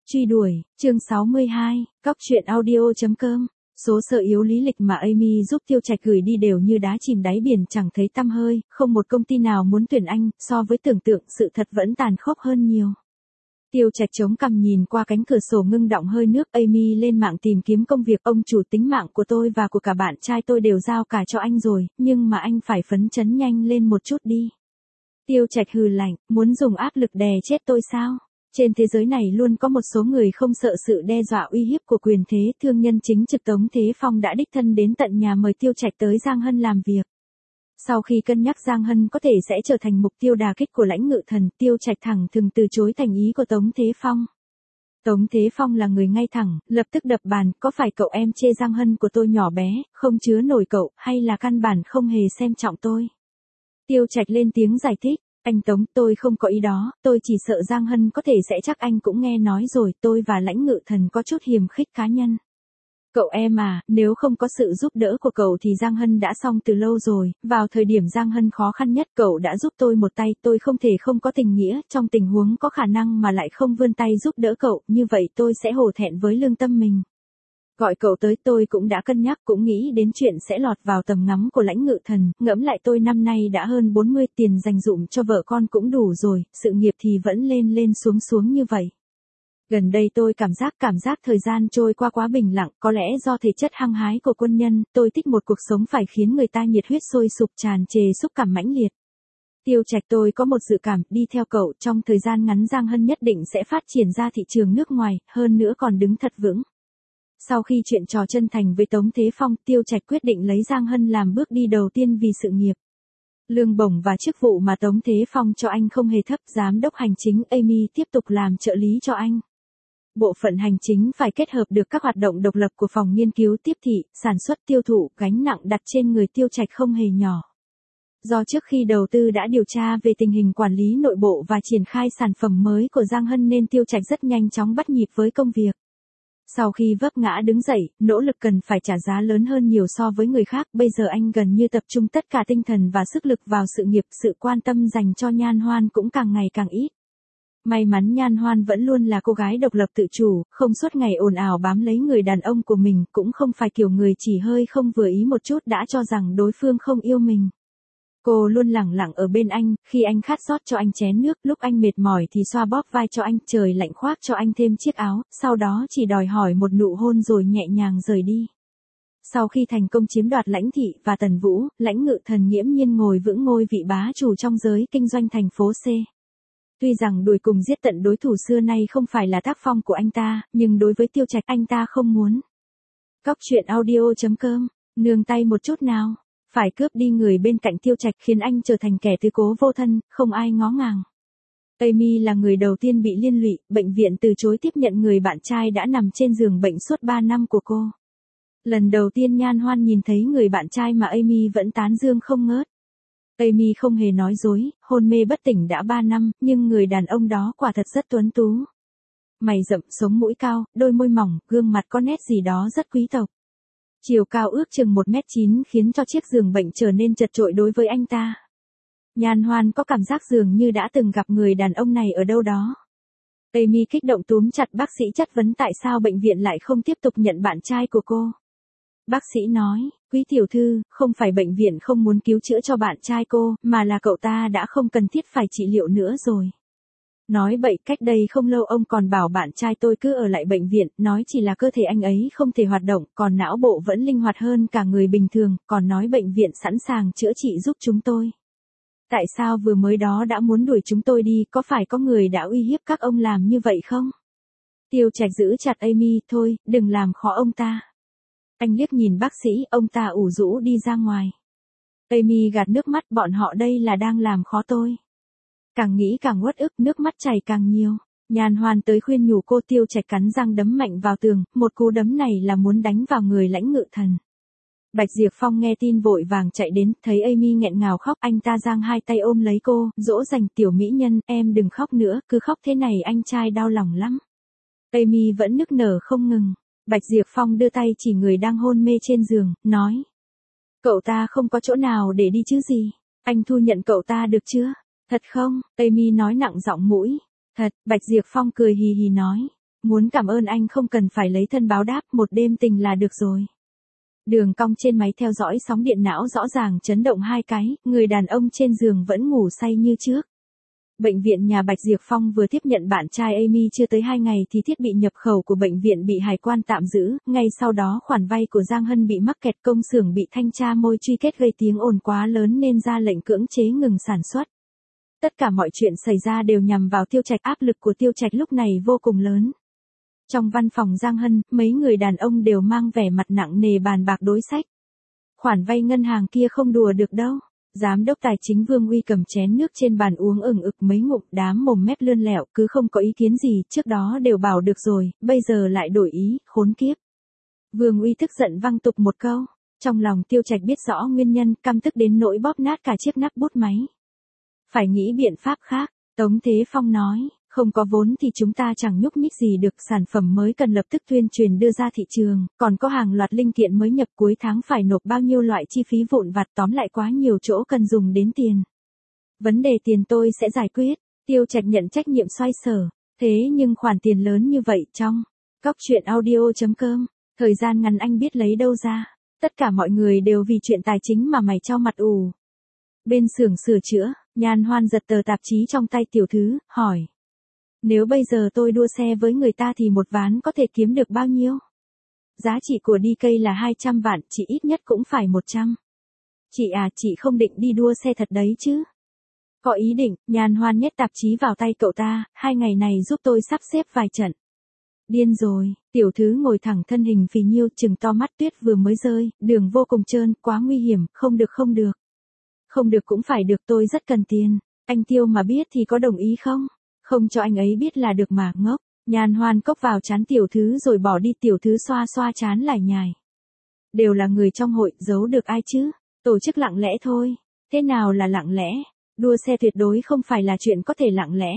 Truy đuổi, chương 62, Cóc truyện audio.com. Số sợ yếu lý lịch mà Amy giúp Tiêu Trạch gửi đi đều như đá chìm đáy biển chẳng thấy tăm hơi, không một công ty nào muốn tuyển anh, so với tưởng tượng sự thật vẫn tàn khốc hơn nhiều. Tiêu Trạch chống cằm nhìn qua cánh cửa sổ ngưng đọng hơi nước. Amy lên mạng tìm kiếm công việc. Ông chủ, tính mạng của tôi và của cả bạn trai tôi đều giao cả cho anh rồi, nhưng mà anh phải phấn chấn nhanh lên một chút đi. Tiêu Trạch hừ lạnh, muốn dùng áp lực đè chết tôi sao? Trên thế giới này luôn có một số người không sợ sự đe dọa uy hiếp của quyền thế. Thương nhân chính trực Tống Thế Phong đã đích thân đến tận nhà mời Tiêu Trạch tới Giang Hân làm việc. Sau khi cân nhắc Giang Hân có thể sẽ trở thành mục tiêu đả kích của Lãnh Ngự Thần, Tiêu Trạch thẳng thừng từ chối thành ý của Tống Thế Phong. Tống Thế Phong là người ngay thẳng, lập tức đập bàn, có phải cậu em chê Giang Hân của tôi nhỏ bé, không chứa nổi cậu, hay là căn bản không hề xem trọng tôi? Tiêu Trạch lên tiếng giải thích. Anh Tống, tôi không có ý đó, tôi chỉ sợ Giang Hân có thể sẽ, chắc anh cũng nghe nói rồi, tôi và Lãnh Ngự Thần có chút hiềm khích cá nhân. Cậu em à, nếu không có sự giúp đỡ của cậu thì Giang Hân đã xong từ lâu rồi, vào thời điểm Giang Hân khó khăn nhất cậu đã giúp tôi một tay, tôi không thể không có tình nghĩa, trong tình huống có khả năng mà lại không vươn tay giúp đỡ cậu, như vậy tôi sẽ hổ thẹn với lương tâm mình. Gọi cậu tới tôi cũng đã cân nhắc, cũng nghĩ đến chuyện sẽ lọt vào tầm ngắm của Lãnh Ngự Thần, ngẫm lại tôi năm nay đã hơn 40, tiền dành dụm cho vợ con cũng đủ rồi, sự nghiệp thì vẫn lên lên xuống xuống như vậy. Gần đây tôi cảm giác thời gian trôi qua quá bình lặng, có lẽ do thể chất hăng hái của quân nhân, tôi thích một cuộc sống phải khiến người ta nhiệt huyết sôi sục, tràn trề xúc cảm mãnh liệt. Tiêu Trạch, tôi có một dự cảm, đi theo cậu, trong thời gian ngắn Giang Hân nhất định sẽ phát triển ra thị trường nước ngoài, hơn nữa còn đứng thật vững. Sau khi chuyện trò chân thành với Tống Thế Phong, Tiêu Trạch quyết định lấy Giang Hân làm bước đi đầu tiên vì sự nghiệp. Lương bổng và chức vụ mà Tống Thế Phong cho anh không hề thấp, giám đốc hành chính Amy tiếp tục làm trợ lý cho anh. Bộ phận hành chính phải kết hợp được các hoạt động độc lập của phòng nghiên cứu tiếp thị, sản xuất, tiêu thụ, gánh nặng đặt trên người Tiêu Trạch không hề nhỏ. Do trước khi đầu tư đã điều tra về tình hình quản lý nội bộ và triển khai sản phẩm mới của Giang Hân nên Tiêu Trạch rất nhanh chóng bắt nhịp với công việc. Sau khi vấp ngã đứng dậy, nỗ lực cần phải trả giá lớn hơn nhiều so với người khác, bây giờ anh gần như tập trung tất cả tinh thần và sức lực vào sự nghiệp, sự quan tâm dành cho Nhan Hoan cũng càng ngày càng ít. May mắn Nhan Hoan vẫn luôn là cô gái độc lập tự chủ, không suốt ngày ồn ào bám lấy người đàn ông của mình, cũng không phải kiểu người chỉ hơi không vừa ý một chút đã cho rằng đối phương không yêu mình. Cô luôn lẳng lặng ở bên anh, khi anh khát rót cho anh chén nước, lúc anh mệt mỏi thì xoa bóp vai cho anh, trời lạnh khoác cho anh thêm chiếc áo, sau đó chỉ đòi hỏi một nụ hôn rồi nhẹ nhàng rời đi. Sau khi thành công chiếm đoạt Lãnh Thị và Tần Vũ, Lãnh Ngự Thần nghiễm nhiên ngồi vững ngôi vị bá chủ trong giới kinh doanh thành phố C. Tuy rằng đuổi cùng giết tận đối thủ xưa nay không phải là tác phong của anh ta, nhưng đối với Tiêu Trạch anh ta không muốn. Cóc truyện audio.com, nương tay một chút nào. Phải cướp đi người bên cạnh Tiêu Trạch khiến anh trở thành kẻ tứ cố vô thân, không ai ngó ngàng. Amy là người đầu tiên bị liên lụy, bệnh viện từ chối tiếp nhận người bạn trai đã nằm trên giường bệnh suốt 3 năm của cô. Lần đầu tiên Nhan Hoan nhìn thấy người bạn trai mà Amy vẫn tán dương không ngớt. Amy không hề nói dối, hôn mê bất tỉnh đã 3 năm, nhưng người đàn ông đó quả thật rất tuấn tú. Mày rậm, sống mũi cao, đôi môi mỏng, gương mặt có nét gì đó rất quý tộc. Chiều cao ước chừng 1m9 khiến cho chiếc giường bệnh trở nên chật chội đối với anh ta. Nhan Hoan có cảm giác dường như đã từng gặp người đàn ông này ở đâu đó. Amy kích động túm chặt bác sĩ chất vấn tại sao bệnh viện lại không tiếp tục nhận bạn trai của cô. Bác sĩ nói, quý tiểu thư, không phải bệnh viện không muốn cứu chữa cho bạn trai cô, mà là cậu ta đã không cần thiết phải trị liệu nữa rồi. Nói bậy, cách đây không lâu ông còn bảo bạn trai tôi cứ ở lại bệnh viện, nói chỉ là cơ thể anh ấy không thể hoạt động, còn não bộ vẫn linh hoạt hơn cả người bình thường, còn nói bệnh viện sẵn sàng chữa trị giúp chúng tôi. Tại sao vừa mới đó đã muốn đuổi chúng tôi đi, có phải có người đã uy hiếp các ông làm như vậy không? Tiêu Trạch giữ chặt Amy, thôi, đừng làm khó ông ta. Anh liếc nhìn bác sĩ, ông ta ủ rũ đi ra ngoài. Amy gạt nước mắt, bọn họ đây là đang làm khó tôi. Càng nghĩ càng uất ức, nước mắt chảy càng nhiều. Nhan Hoan tới khuyên nhủ cô. Tiêu Trạch cắn răng đấm mạnh vào tường, một cú đấm này là muốn đánh vào người Lãnh Ngự Thần. Bạch Diệp Phong nghe tin vội vàng chạy đến, thấy Amy nghẹn ngào khóc, anh ta giang hai tay ôm lấy cô, dỗ dành, tiểu mỹ nhân, em đừng khóc nữa, cứ khóc thế này anh trai đau lòng lắm. Amy vẫn nức nở không ngừng. Bạch Diệp Phong đưa tay chỉ người đang hôn mê trên giường, nói. Cậu ta không có chỗ nào để đi chứ gì, anh thu nhận cậu ta được chưa? Thật không? Amy nói nặng giọng mũi. Thật, Bạch Diệp Phong cười hì hì nói. Muốn cảm ơn anh không cần phải lấy thân báo đáp, một đêm tình là được rồi. Đường cong trên máy theo dõi sóng điện não rõ ràng chấn động hai cái, người đàn ông trên giường vẫn ngủ say như trước. Bệnh viện nhà Bạch Diệp Phong vừa tiếp nhận bạn trai Amy chưa tới 2 ngày thì thiết bị nhập khẩu của bệnh viện bị hải quan tạm giữ, ngay sau đó khoản vay của Giang Hân bị mắc kẹt, công xưởng bị thanh tra môi truy kết gây tiếng ồn quá lớn nên ra lệnh cưỡng chế ngừng sản xuất. Tất cả mọi chuyện xảy ra đều nhằm vào Tiêu Trạch, áp lực của Tiêu Trạch lúc này vô cùng lớn. Trong văn phòng Giang Hân, mấy người đàn ông đều mang vẻ mặt nặng nề bàn bạc đối sách. Khoản vay ngân hàng kia không đùa được đâu. Giám đốc tài chính Vương Uy cầm chén nước trên bàn uống ừng ực mấy ngụm, đám mồm mép lươn lẹo, cứ không có ý kiến gì, trước đó đều bảo được rồi, bây giờ lại đổi ý, khốn kiếp. Vương Uy tức giận văng tục một câu. Trong lòng Tiêu Trạch biết rõ nguyên nhân, căm tức đến nỗi bóp nát cả chiếc nắp bút máy. Phải nghĩ biện pháp khác, Tống Thế Phong nói. Không có vốn thì chúng ta chẳng nhúc nhích gì được, sản phẩm mới cần lập tức tuyên truyền đưa ra thị trường, còn có hàng loạt linh kiện mới nhập, cuối tháng phải nộp bao nhiêu loại chi phí vụn vặt, tóm lại quá nhiều chỗ cần dùng đến tiền. Vấn đề tiền tôi sẽ giải quyết, Tiêu Trạch nhận trách nhiệm xoay sở, thế nhưng khoản tiền lớn như vậy trong Cóc Truyện Audio.com, thời gian ngắn anh biết lấy đâu ra, tất cả mọi người đều vì chuyện tài chính mà mày cho mặt ù. Bên xưởng sửa chữa, Nhan Hoan giật tờ tạp chí trong tay tiểu thư, hỏi. Nếu bây giờ tôi đua xe với người ta thì một ván có thể kiếm được bao nhiêu? Giá trị của DK là 200 vạn, chị ít nhất cũng phải 100. Chị à, chị không định đi đua xe thật đấy chứ? Có ý định, Nhan Hoan nhét tạp chí vào tay cậu ta, 2 ngày này giúp tôi sắp xếp vài trận. Điên rồi, tiểu thư ngồi thẳng thân hình phì nhiêu, chừng to mắt, tuyết vừa mới rơi, đường vô cùng trơn, quá nguy hiểm, không được không được. Không được cũng phải được, tôi rất cần tiền, anh Tiêu mà biết thì có đồng ý không? Không cho anh ấy biết là được mà, ngốc. Nhan Hoan cốc vào trán tiểu thư rồi bỏ đi, tiểu thư xoa xoa trán lải nhải. Đều là người trong hội, giấu được ai chứ? Tổ chức lặng lẽ thôi. Thế nào là lặng lẽ? Đua xe tuyệt đối không phải là chuyện có thể lặng lẽ.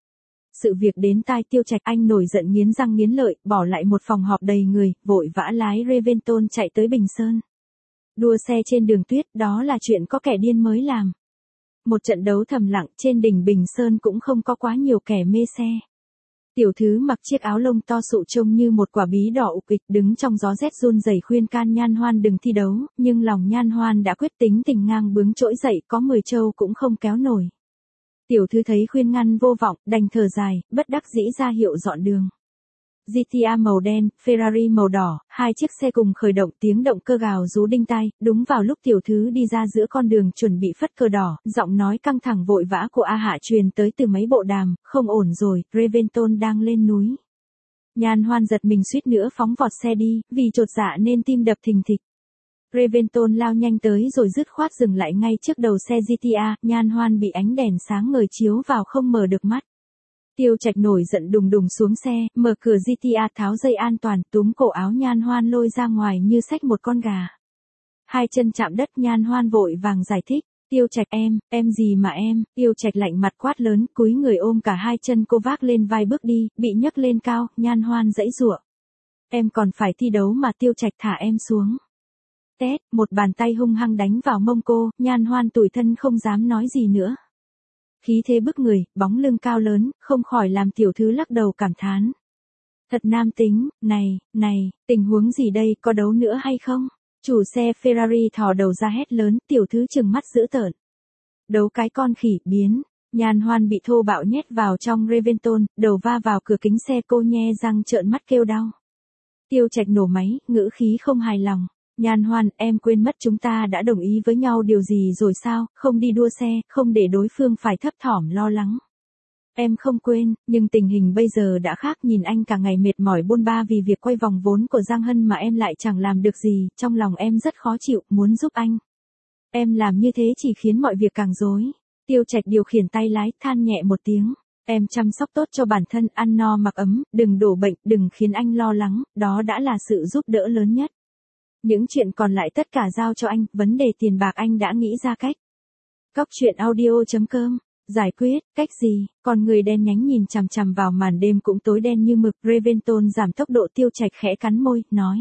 Sự việc đến tai Tiêu Trạch, anh nổi giận nghiến răng nghiến lợi, bỏ lại một phòng họp đầy người, vội vã lái Reventon chạy tới Bình Sơn. Đua xe trên đường tuyết, đó là chuyện có kẻ điên mới làm. Một trận đấu thầm lặng trên đỉnh Bình Sơn cũng không có quá nhiều kẻ mê xe. Tiểu thư mặc chiếc áo lông to sụ trông như một quả bí đỏ ục ịch, đứng trong gió rét run rẩy khuyên can Nhan Hoan đừng thi đấu, nhưng lòng Nhan Hoan đã quyết tính tình ngang bướng trỗi dậy, có 10 trâu cũng không kéo nổi. Tiểu thư thấy khuyên ngăn vô vọng, đành thở dài, bất đắc dĩ ra hiệu dọn đường. GTA màu đen, Ferrari màu đỏ, hai chiếc xe cùng khởi động, tiếng động cơ gào rú đinh tai, đúng vào lúc tiểu thư đi ra giữa con đường chuẩn bị phất cờ đỏ, giọng nói căng thẳng vội vã của A Hạ truyền tới từ máy bộ đàm, không ổn rồi, Reventon đang lên núi. Nhan Hoan giật mình suýt nữa phóng vọt xe đi, vì chột dạ nên tim đập thình thịch. Reventon lao nhanh tới rồi dứt khoát dừng lại ngay trước đầu xe GTA, Nhan Hoan bị ánh đèn sáng ngời chiếu vào không mở được mắt. Tiêu Trạch nổi giận đùng đùng xuống xe, mở cửa GTA, tháo dây an toàn, túm cổ áo Nhan Hoan lôi ra ngoài như xách một con gà. Hai chân chạm đất, Nhan Hoan vội vàng giải thích. Tiêu Trạch em gì mà em? Tiêu Trạch lạnh mặt quát lớn, cúi người ôm cả hai chân cô vác lên vai bước đi, bị nhấc lên cao, Nhan Hoan giãy giụa. Em còn phải thi đấu mà. Tiêu Trạch thả em xuống. Tét, một bàn tay hung hăng đánh vào mông cô, Nhan Hoan tủi thân không dám nói gì nữa. Khí thế bức người, bóng lưng cao lớn, không khỏi làm tiểu thư lắc đầu cảm thán. Thật nam tính, này, tình huống gì đây, có đấu nữa hay không? Chủ xe Ferrari thò đầu ra hét lớn, tiểu thư trừng mắt dữ tợn. Đấu cái con khỉ, biến. Nhan Hoan bị thô bạo nhét vào trong Reventon, đầu va vào cửa kính xe, cô nhe răng trợn mắt kêu đau. Tiêu Trạch nổ máy, ngữ khí không hài lòng. Nhan Hoan, em quên mất chúng ta đã đồng ý với nhau điều gì rồi sao, không đi đua xe, không để đối phương phải thấp thỏm lo lắng. Em không quên, nhưng tình hình bây giờ đã khác, nhìn anh cả ngày mệt mỏi bôn ba vì việc quay vòng vốn của Giang Hân mà em lại chẳng làm được gì, trong lòng em rất khó chịu, muốn giúp anh. Em làm như thế chỉ khiến mọi việc càng rối. Tiêu Trạch điều khiển tay lái, than nhẹ một tiếng. Em chăm sóc tốt cho bản thân, ăn no mặc ấm, đừng đổ bệnh, đừng khiến anh lo lắng, đó đã là sự giúp đỡ lớn nhất. Những chuyện còn lại tất cả giao cho anh, vấn đề tiền bạc anh đã nghĩ ra cách. Cóc Truyện Audio.com, giải quyết, cách gì? Con người đen nhánh nhìn chằm chằm vào màn đêm cũng tối đen như mực, Reventon giảm tốc độ. Tiêu Trạch khẽ cắn môi, nói.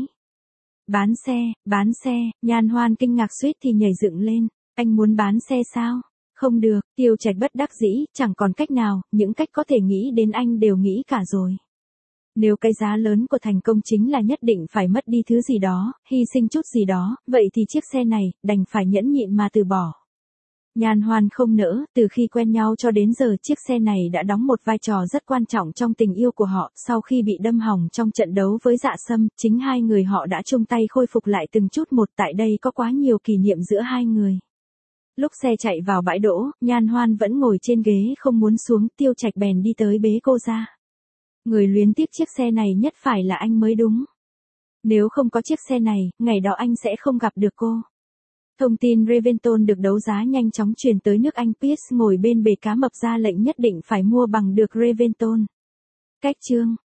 Bán xe, Nhan Hoan kinh ngạc suýt thì nhảy dựng lên, anh muốn bán xe sao? Không được, Tiêu Trạch bất đắc dĩ, chẳng còn cách nào, những cách có thể nghĩ đến anh đều nghĩ cả rồi. Nếu cái giá lớn của thành công chính là nhất định phải mất đi thứ gì đó, hy sinh chút gì đó, vậy thì chiếc xe này, đành phải nhẫn nhịn mà từ bỏ. Nhan Hoan không nỡ, từ khi quen nhau cho đến giờ chiếc xe này đã đóng một vai trò rất quan trọng trong tình yêu của họ, sau khi bị đâm hỏng trong trận đấu với Dạ Sâm, chính hai người họ đã chung tay khôi phục lại từng chút một, tại đây có quá nhiều kỷ niệm giữa hai người. Lúc xe chạy vào bãi đỗ, Nhan Hoan vẫn ngồi trên ghế không muốn xuống, Tiêu Trạch bèn đi tới bế cô ra. Người luyến tiếc chiếc xe này nhất phải là anh mới đúng. Nếu không có chiếc xe này, ngày đó anh sẽ không gặp được cô. Thông tin Reventon được đấu giá nhanh chóng truyền tới nước Anh. Pierce ngồi bên bể cá mập ra lệnh nhất định phải mua bằng được Reventon. Cách chương